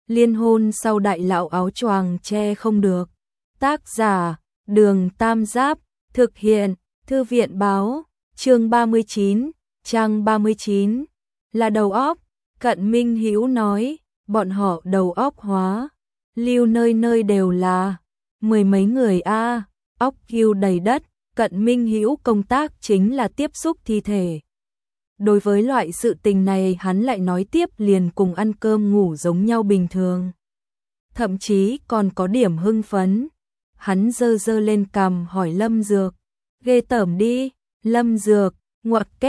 Liên hôn sau đại lão áo choàng che không được. Tác giả, Đường Tam Giáp, thực hiện, Thư viện báo, chương 39, trang 39, là đầu óc. Cận Minh Hữu nói, bọn họ đầu óc hóa, lưu nơi nơi đều là, mười mấy người a, óc kiêu đầy đất. Cận Minh Hữu công tác chính là tiếp xúc thi thể. Đối với loại sự tình này hắn lại nói tiếp liền cùng ăn cơm ngủ giống nhau bình thường. Thậm chí còn có điểm hưng phấn. Hắn giơ lên cằm hỏi Lâm Dược. Ghê tởm đi, Lâm Dược, ngoặc kép ...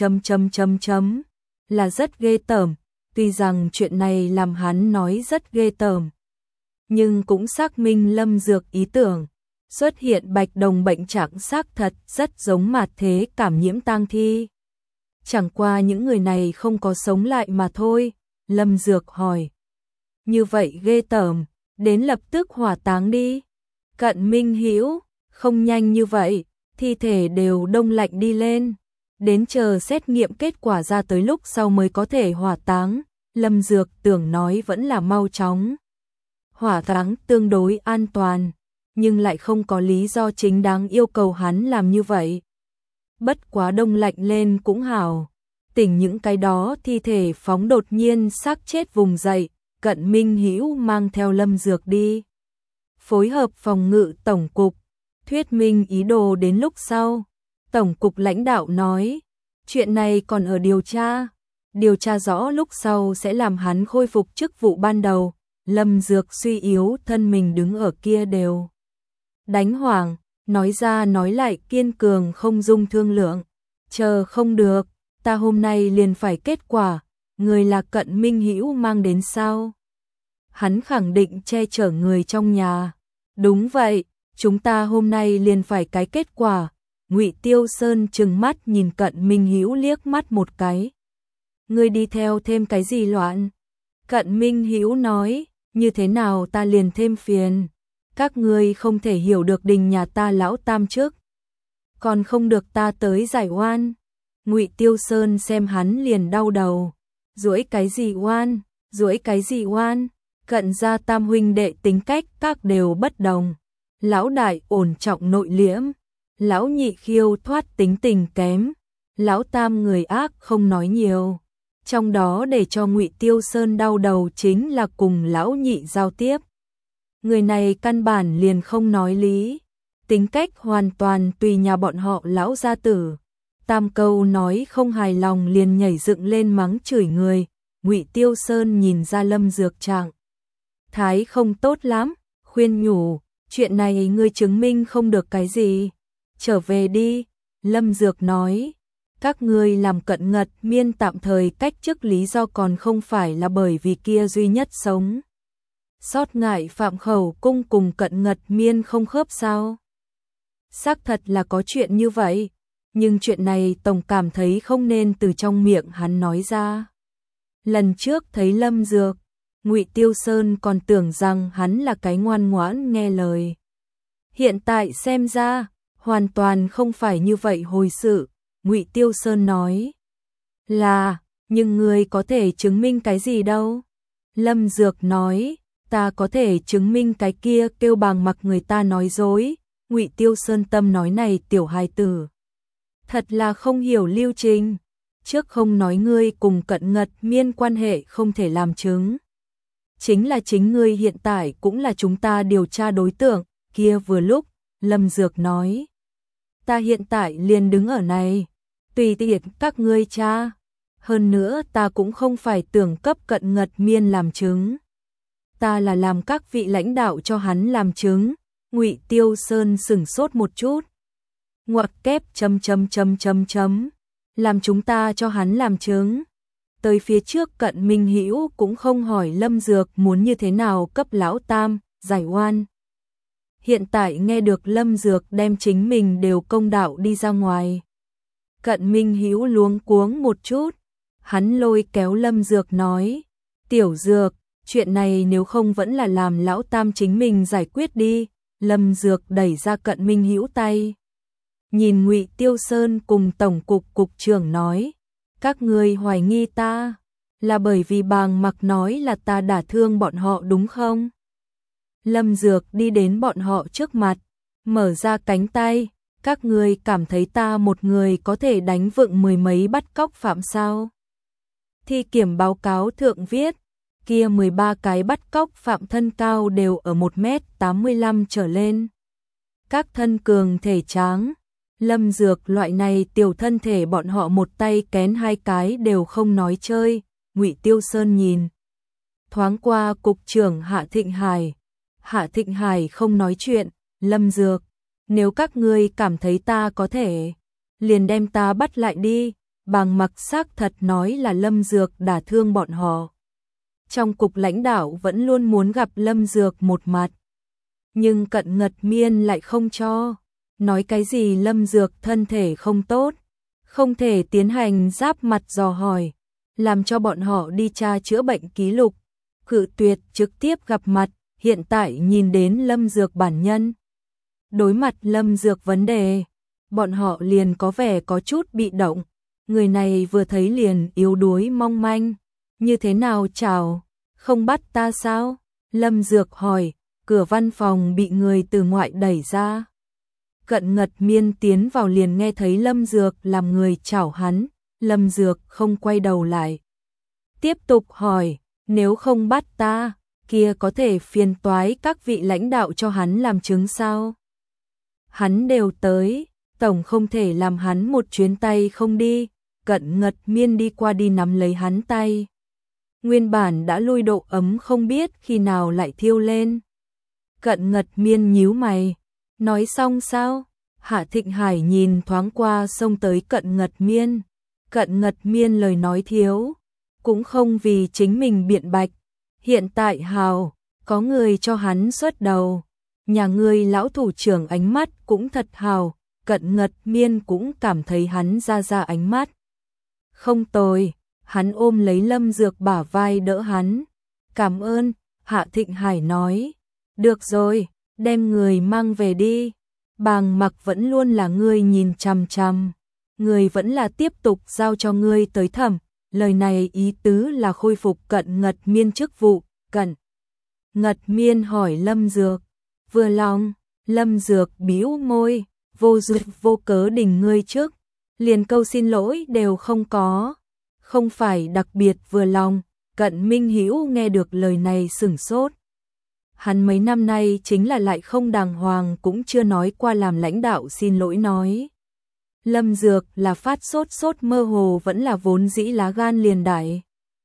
là rất ghê tởm. Tuy rằng chuyện này làm hắn nói rất ghê tởm, nhưng cũng xác minh Lâm Dược ý tưởng. Xuất hiện bạch đồng bệnh trạng xác thật rất giống mạt thế cảm nhiễm tang thi. Chẳng qua những người này không có sống lại mà thôi. Lâm Dược hỏi. Như vậy ghê tởm, đến lập tức hỏa táng đi. Cận Minh Hữu, không nhanh như vậy, thi thể đều đông lạnh đi lên. Đến chờ xét nghiệm kết quả ra tới lúc sau mới có thể hỏa táng. Lâm Dược tưởng nói vẫn là mau chóng. Hỏa táng tương đối an toàn, nhưng lại không có lý do chính đáng yêu cầu hắn làm như vậy. Bất quá đông lạnh lên cũng hảo, tỉnh những cái đó thi thể phóng đột nhiên xác chết vùng dậy. Cận Minh Hữu mang theo Lâm Dược đi. Phối hợp phòng ngự tổng cục, thuyết minh ý đồ đến lúc sau. Tổng cục lãnh đạo nói, chuyện này còn ở điều tra rõ lúc sau sẽ làm hắn khôi phục chức vụ ban đầu. Lâm Dược suy yếu thân mình đứng ở kia đều đánh hoảng, nói ra nói lại kiên cường không dung thương lượng. Chờ không được, ta hôm nay liền phải kết quả. Người là Cận Minh Hữu mang đến sao? Hắn khẳng định che chở người trong nhà. Đúng vậy, chúng ta hôm nay liền phải cái kết quả. Ngụy Tiêu Sơn trừng mắt nhìn Cận Minh Hữu liếc mắt một cái. Ngươi đi theo thêm cái gì loạn? Cận Minh Hữu nói, như thế nào ta liền thêm phiền. Các ngươi không thể hiểu được đình nhà ta lão tam trước, còn không được ta tới giải oan. Ngụy Tiêu Sơn xem hắn liền đau đầu. Duỗi cái gì oan? Cận gia tam huynh đệ tính cách các đều bất đồng. Lão đại ổn trọng nội liễm, lão nhị khiêu thoát tính tình kém, lão tam người ác không nói nhiều. Trong đó để cho Ngụy Tiêu Sơn đau đầu chính là cùng lão nhị giao tiếp. Người này căn bản liền không nói lý, tính cách hoàn toàn tùy nhà bọn họ lão gia tử. Tam câu nói không hài lòng liền nhảy dựng lên mắng chửi người. Ngụy Tiêu Sơn nhìn ra Lâm Dược trạng thái không tốt lắm, khuyên nhủ, chuyện này ngươi chứng minh không được cái gì, trở về đi. Lâm Dược nói, các ngươi làm Cận Ngật Miên tạm thời cách chức lý do còn không phải là bởi vì kia duy nhất sống sót ngại Phạm Khẩu Cung cùng Cận Ngật Miên không khớp sao? Xác thật là có chuyện như vậy, nhưng chuyện này tổng cảm thấy không nên từ trong miệng hắn nói ra. Lần trước thấy Lâm Dược, Ngụy Tiêu Sơn còn tưởng rằng hắn là cái ngoan ngoãn nghe lời. Hiện tại xem ra, hoàn toàn không phải như vậy hồi sự. Ngụy Tiêu Sơn nói là, nhưng ngươi có thể chứng minh cái gì đâu? Lâm Dược nói, ta có thể chứng minh cái kia kêu bằng mặc người ta nói dối. Ngụy Tiêu Sơn tâm nói này tiểu hài tử thật là không hiểu lưu trình. Trước không nói ngươi cùng Cận Ngật Miên quan hệ không thể làm chứng, chính là chính ngươi hiện tại cũng là chúng ta điều tra đối tượng. Kia vừa lúc, Lâm Dược nói, ta hiện tại liền đứng ở này, tùy tiện các ngươi tra. Hơn nữa ta cũng không phải tưởng cấp Cận Ngật Miên làm chứng, ta là làm các vị lãnh đạo cho hắn làm chứng. Ngụy Tiêu Sơn sửng sốt một chút. Ngoặc kép ... làm chúng ta cho hắn làm chứng. Tới phía trước Cận Minh Hữu cũng không hỏi Lâm Dược muốn như thế nào cấp lão tam giải oan. Hiện tại nghe được Lâm Dược đem chính mình đều công đạo đi ra ngoài, Cận Minh Hữu luống cuống một chút. Hắn lôi kéo Lâm Dược nói, tiểu Dược, chuyện này nếu không vẫn là làm lão tam chính mình giải quyết đi. Lâm Dược đẩy ra Cận Minh Hữu tay, nhìn Ngụy Tiêu Sơn cùng tổng cục cục trưởng nói, các ngươi hoài nghi ta, là bởi vì Bàng Mặc nói là ta đả thương bọn họ đúng không? Lâm Dược đi đến bọn họ trước mặt, mở ra cánh tay, các ngươi cảm thấy ta một người có thể đánh vựng mười mấy bắt cóc phạm sao? Thi kiểm báo cáo thượng viết, kia 13 cái bắt cóc phạm thân cao đều ở 1m85 trở lên. Các thân cường thể tráng, Lâm Dược loại này tiểu thân thể bọn họ một tay kén hai cái đều không nói chơi. Ngụy Tiêu Sơn nhìn thoáng qua cục trưởng Hạ Thịnh Hải. Hạ Thịnh Hải không nói chuyện. Lâm Dược, nếu các ngươi cảm thấy ta có thể, liền đem ta bắt lại đi. Bàng Mặc xác thật nói là Lâm Dược đả thương bọn họ. Trong cục lãnh đạo vẫn luôn muốn gặp Lâm Dược một mặt, nhưng Cận Ngật Miên lại không cho. Nói cái gì Lâm Dược thân thể không tốt, không thể tiến hành giáp mặt dò hỏi, làm cho bọn họ đi tra chữa bệnh ký lục, cự tuyệt trực tiếp gặp mặt. Hiện tại nhìn đến Lâm Dược bản nhân, đối mặt Lâm Dược vấn đề, bọn họ liền có vẻ có chút bị động. Người này vừa thấy liền yếu đuối mong manh, như thế nào chào, không bắt ta sao? Lâm Dược hỏi. Cửa văn phòng bị người từ ngoại đẩy ra. Cận Ngật Miên tiến vào liền nghe thấy Lâm Dược làm người chào hắn. Lâm Dược không quay đầu lại, tiếp tục hỏi, nếu không bắt ta, kia có thể phiền toái các vị lãnh đạo cho hắn làm chứng sao? Hắn đều tới, tổng không thể làm hắn một chuyến tay không đi. Cận Ngật Miên đi qua đi nắm lấy hắn tay. Nguyên bản đã lôi độ ấm không biết khi nào lại thiêu lên. Cận Ngật Miên nhíu mày, nói xong sao? Hạ Thịnh Hải nhìn thoáng qua xông tới Cận Ngật Miên. Cận Ngật Miên lời nói thiếu, cũng không vì chính mình biện bạch. Hiện tại hào, có người cho hắn xuất đầu. Nhà ngươi lão thủ trưởng ánh mắt cũng thật hào. Cận Ngật Miên cũng cảm thấy hắn ra ánh mắt không tồi. Hắn ôm lấy Lâm Dược bả vai đỡ hắn. Cảm ơn. Hạ Thịnh Hải nói. Được rồi, đem người mang về đi. Bàng Mặc vẫn luôn là ngươi nhìn chằm chằm, người vẫn là tiếp tục giao cho ngươi tới thẩm. Lời này ý tứ là khôi phục Cận Ngật Miên chức vụ. Cận Ngật Miên hỏi Lâm Dược. Vừa lòng. Lâm Dược bĩu môi. Vô duyên vô cớ đình ngươi trước, liền câu xin lỗi đều không có. Không phải đặc biệt vừa lòng. Cận Minh Hữu nghe được lời này sửng sốt. Hắn mấy năm nay chính là lại không đàng hoàng cũng chưa nói qua làm lãnh đạo xin lỗi nói. Lâm Dược là phát sốt mơ hồ vẫn là vốn dĩ lá gan liền đại.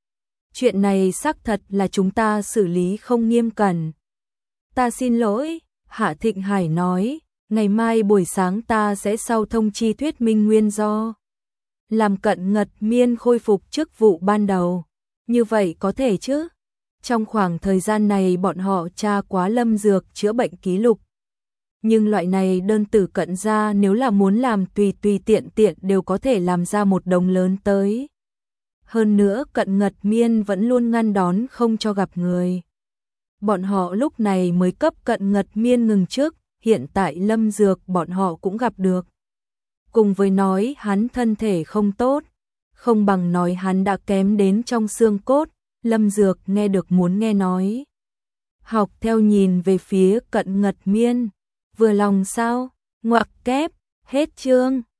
Chuyện này xác thật là chúng ta xử lý không nghiêm cẩn. Ta xin lỗi. Hạ Thịnh Hải nói. Ngày mai buổi sáng ta sẽ sau thông chi thuyết minh nguyên do, làm Cận Ngật Miên khôi phục chức vụ ban đầu. Như vậy có thể chứ? Trong khoảng thời gian này bọn họ tra quá Lâm Dược chữa bệnh ký lục. Nhưng loại này đơn tử Cận ra nếu là muốn làm tùy tiện đều có thể làm ra một đống lớn tới. Hơn nữa Cận Ngật Miên vẫn luôn ngăn đón không cho gặp người. Bọn họ lúc này mới cấp Cận Ngật Miên ngừng trước. Hiện tại Lâm Dược bọn họ cũng gặp được. Cùng với nói hắn thân thể không tốt, không bằng nói hắn đã kém đến trong xương cốt. Lâm Dược nghe được muốn nghe nói. Học theo nhìn về phía Cận Ngật Miên. Vừa lòng sao? Ngoặc kép. Hết chương.